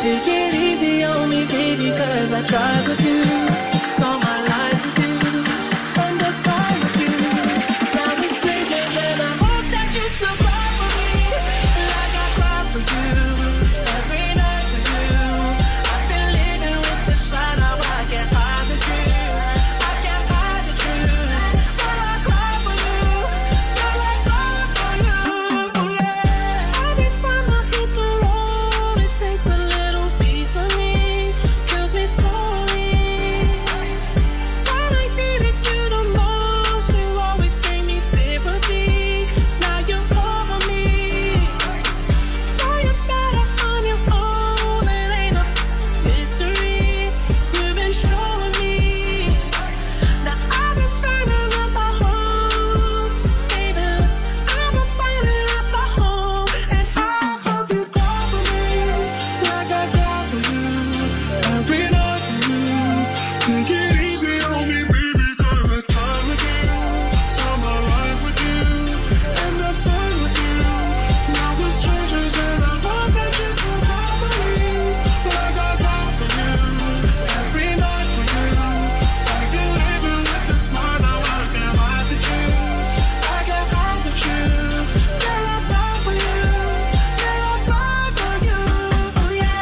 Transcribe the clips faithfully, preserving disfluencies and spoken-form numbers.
Take it easy on me, baby, cause I tried with you. Saw my life with you, end up time with you. Now we're strangers and I hope that you still cry for me, like I cry for you, every night for you. I've been living with the sign, now I can't hide the truth. I can't hide the truth. Girl, I cry for you, girl, I cry for you, yeah. Every time I hit the road, it takes a little piece of me, kills me slowly. When I needed you the most, you always gave me sympathy. Now you're over me. Now you're better on your own. It ain't a mystery. You've been showing me. Now I've been burning up my home, baby. I've been burning up my home, and I hope you cry for me, like I cry for you, every night for you. Take it easy on me, baby, cause I time with you. Saw my life with you, end up time with you. Now we're strangers and I hope that you still cry for me, like I cry for you, every night for you. I've been living with the smile, now I can't hide the truth. I can't hide the truth. Girl, I cry for you, girl, I cry for you, oh yeah.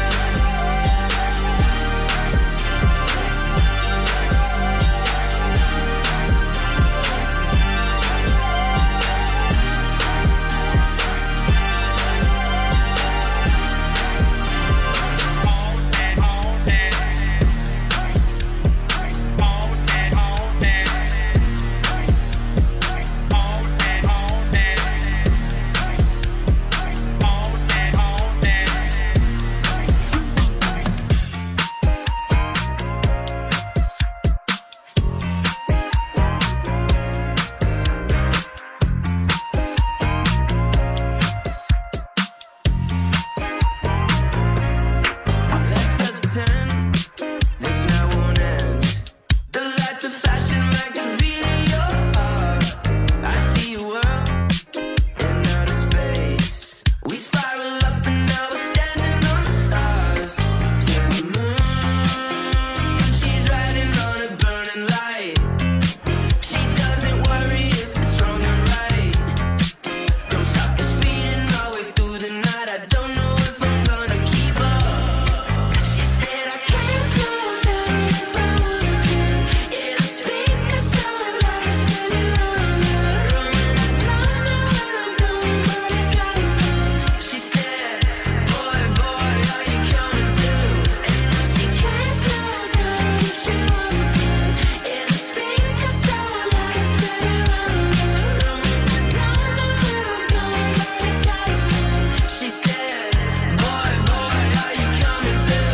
Let's just pretend this night won't end. The lights are flashing like a video. I see you world in outer space. We spiral up and now we're standing on the stars. To the moon, she's riding on a burning light. She doesn't worry if it's wrong or right. Don't stop the speeding all the way through the night. I don't know if I'm gonna keep up. She said I can't slow down if I wanted to. Yeah, the speakers sound like a spinning round the room, and I don't know where I'm going, but I gotta move. She said, boy, boy, are you coming too? And now she can't slow down if she wanted to. Yeah, the speakers sound like a spinning round the room, and I don't know where I'm going, but I gotta move. She said, boy, boy, are you coming too?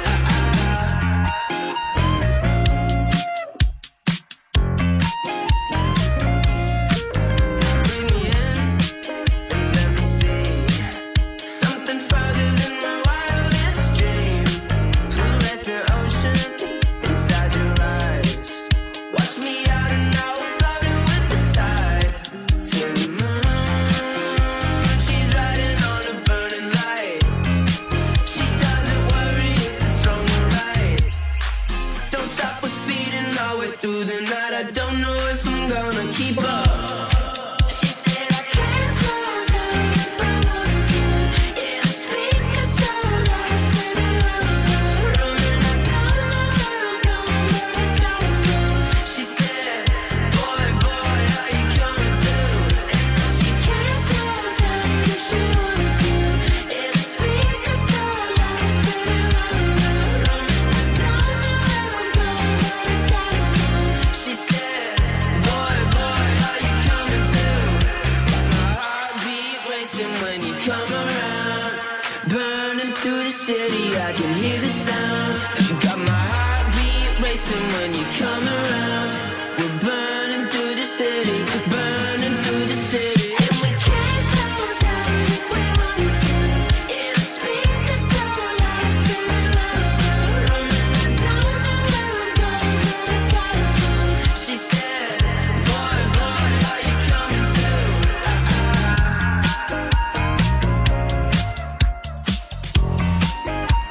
Bring me in and let me see something further than my wildest dream. Fluorescent ocean inside your eyes. Watch me out and now we're floating with the tide. To the moon, she's riding on a burning light. She doesn't worry if it's wrong or right. Don't stop us speeding all the way through the night. I don't know if I'm gonna keep up. She said I can't slow down if I wanted to. Yeah, the speakers sound like a spinning round the room, and I don't know where I'm going, but I gotta move. She said, boy, boy, are you coming too? And now she can't slow down if she wanted to. Yeah, the speakers sound like a spinning round the room, and I don't know where I'm going, but I gotta move. She said, boy, boy, are you coming too? My heartbeat racing when you come around. Burning through the city, I can hear the sound. Got my heartbeat racing when you come around. We're burning through the city, burning through the city. And we can't slow down if we wanted to. Yeah, the speakers sound like a spinning round the room, and I don't know where I'm going, but I gotta move. She said, boy, boy, are you coming too? Ah, ah.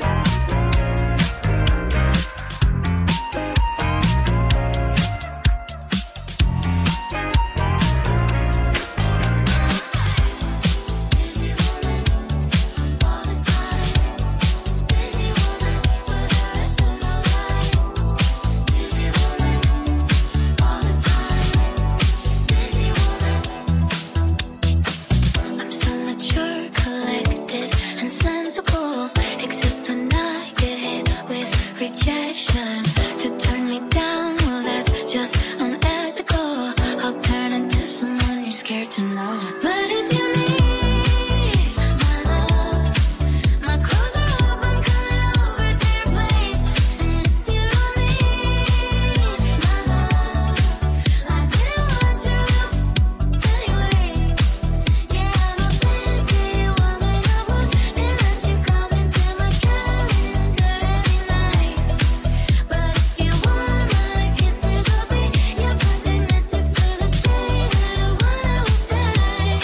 so cool. Except when I get hit with rejection. To turn me down, well that's just unethical. I'll turn into someone you're scared to know. But if you need my love, my clothes are off, I'm coming over to your place. And if you don't need my love, I didn't want you anyway. Yeah, I'm a busy woman, I wouldn't let you come into my calendar every night. But if you want my kisses, I'll be your perfect missus till the day that one of us dies.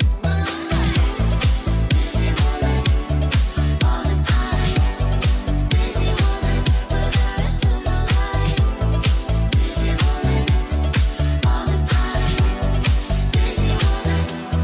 Busy woman, all the time. Busy woman for the rest of my life. Busy woman, all the time. Busy woman.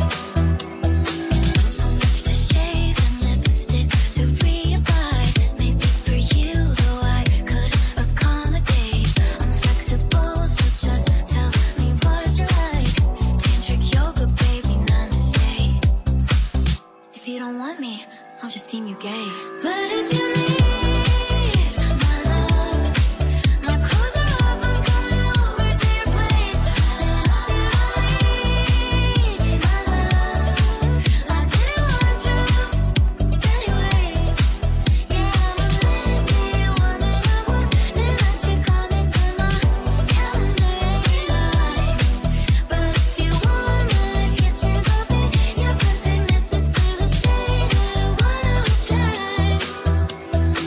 So much to shave and lipstick to reapply. Maybe for you, though I could accommodate. I'm flexible, so just tell me what you like. Tantric yoga, baby, namaste. If you don't want me, I'll just deem you gay. But if you need my love, my clothes are off, I'm coming over to your place. And if you don't need my love, I didn't want you anyway. Yeah, I'm a busy woman, I wouldn't let you come into my calendar every night. But if you want my kisses, I'll be your perfect missus till the day that one of us dies.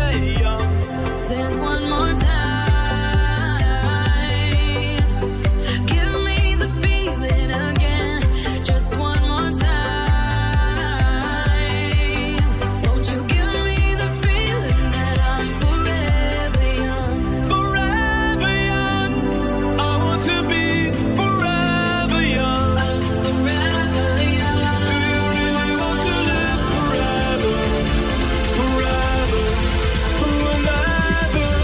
young. Dance one more time. Give me the feeling again. Just one more time. Won't you give me the feeling that I'm forever young? Forever young. I want to be forever young. I'm forever young. Do you really want to live forever? Forever, forever.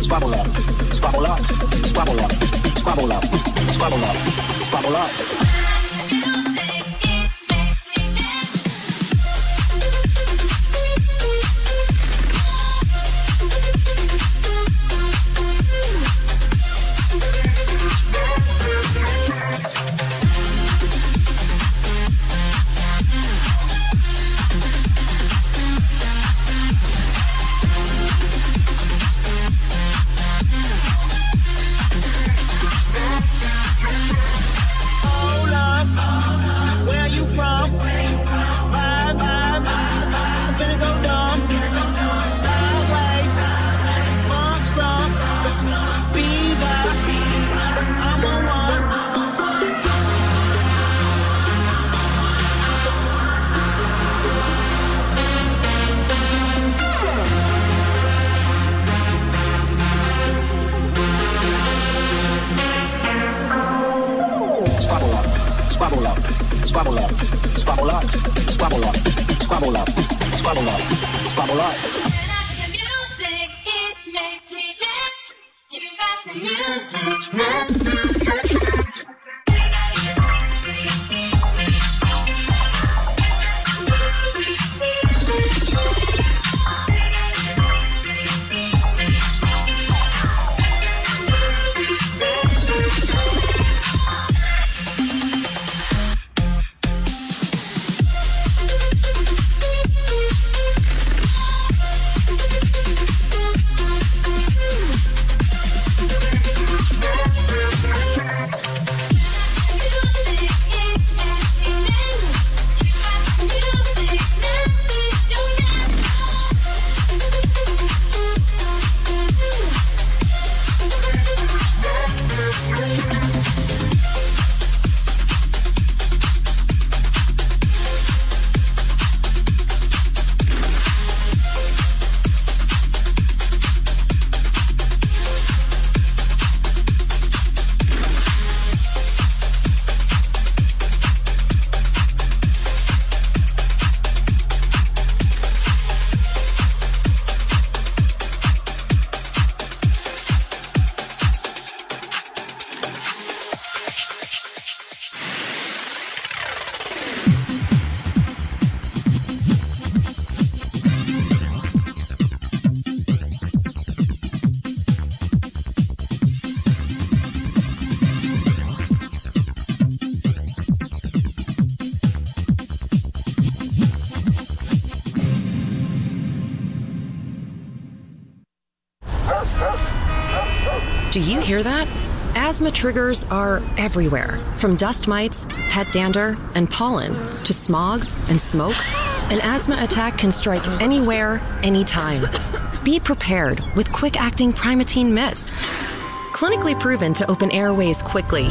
squabble up, squabble up, squabble up, squabble up, squabble up, squabble up. Squabble up, squabble up, squabble up, squabble up, squabble up, squabble up, squabble up. The music, it makes me dance. You got the music. Do you hear that? Asthma triggers are everywhere, from dust mites, pet dander, and pollen, to smog and smoke. An asthma attack can strike anywhere, anytime. Be prepared with quick-acting Primatene Mist. Clinically proven to open airways quickly.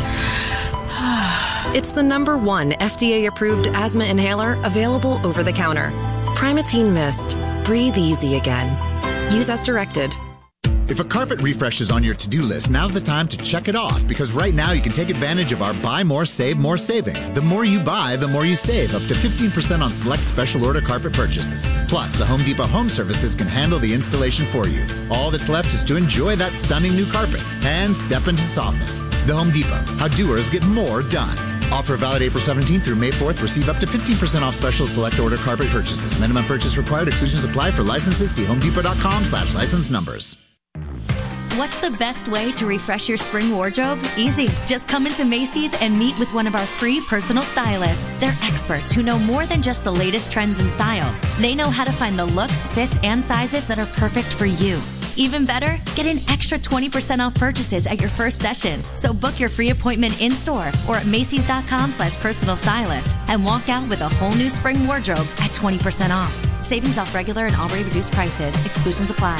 It's the number one F D A-approved asthma inhaler available over the counter. Primatene Mist. Breathe easy again. Use as directed. If a carpet refresh is on your to-do list, now's the time to check it off, because right now you can take advantage of our Buy More, Save More savings. The more you buy, the more you save, up to fifteen percent on select special order carpet purchases. Plus, the Home Depot Home Services can handle the installation for you. All that's left is to enjoy that stunning new carpet and step into softness. The Home Depot, how doers get more done. Offer valid April seventeenth through May fourth. Receive up to fifteen percent off special select order carpet purchases. Minimum purchase required. Exclusions apply. For licenses, see homedepot.com slash license numbers. What's the best way to refresh your spring wardrobe? Easy. Just come into Macy's and meet with one of our free personal stylists. They're experts who know more than just the latest trends and styles. They know how to find the looks, fits, and sizes that are perfect for you. Even better, get an extra twenty percent off purchases at your first session. So book your free appointment in-store or at Macy's.com slash personal stylist and walk out with a whole new spring wardrobe at twenty percent off. Savings off regular and already reduced prices. Exclusions apply.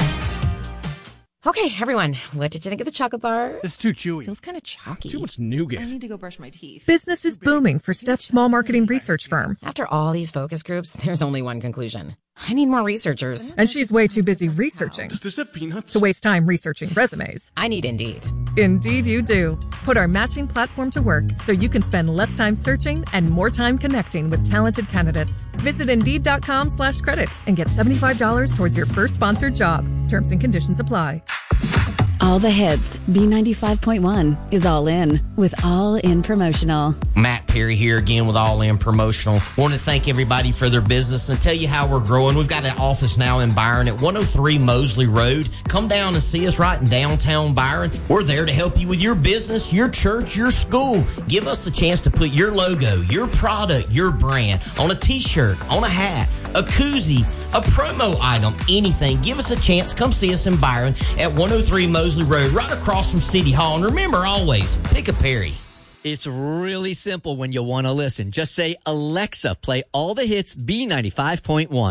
Okay, everyone, what did you think of the chocolate bar? It's too chewy. Feels kind of chalky. Too much nougat. I need to go brush my teeth. Business is booming for Steph's small marketing research firm. After all these focus groups, there's only one conclusion. I need more researchers. And she's way too busy researching Does this have peanuts? to waste time researching resumes. I need Indeed. Indeed you do. Put our matching platform to work so you can spend less time searching and more time connecting with talented candidates. Visit Indeed.com slash credit and get seventy-five dollars towards your first sponsored job. Terms and conditions apply. All the hits. B ninety-five point one is all in with All In Promotional. Matt Perry here again with All In Promotional. Want to thank everybody for their business and tell you how we're growing. We've got an office now in Byron at one oh three Mosley Road. Come down and see us right in downtown Byron. We're there to help you with your business, your church, your school. Give us the chance to put your logo, your product, your brand on a t-shirt, on a hat, a koozie, a promo item, anything. Give us a chance. Come see us in Byron at one oh three Mosley Road, right across from City Hall. And remember, always, pick a Perry. It's really simple when you want to listen. Just say, Alexa, play all the hits B ninety-five point one.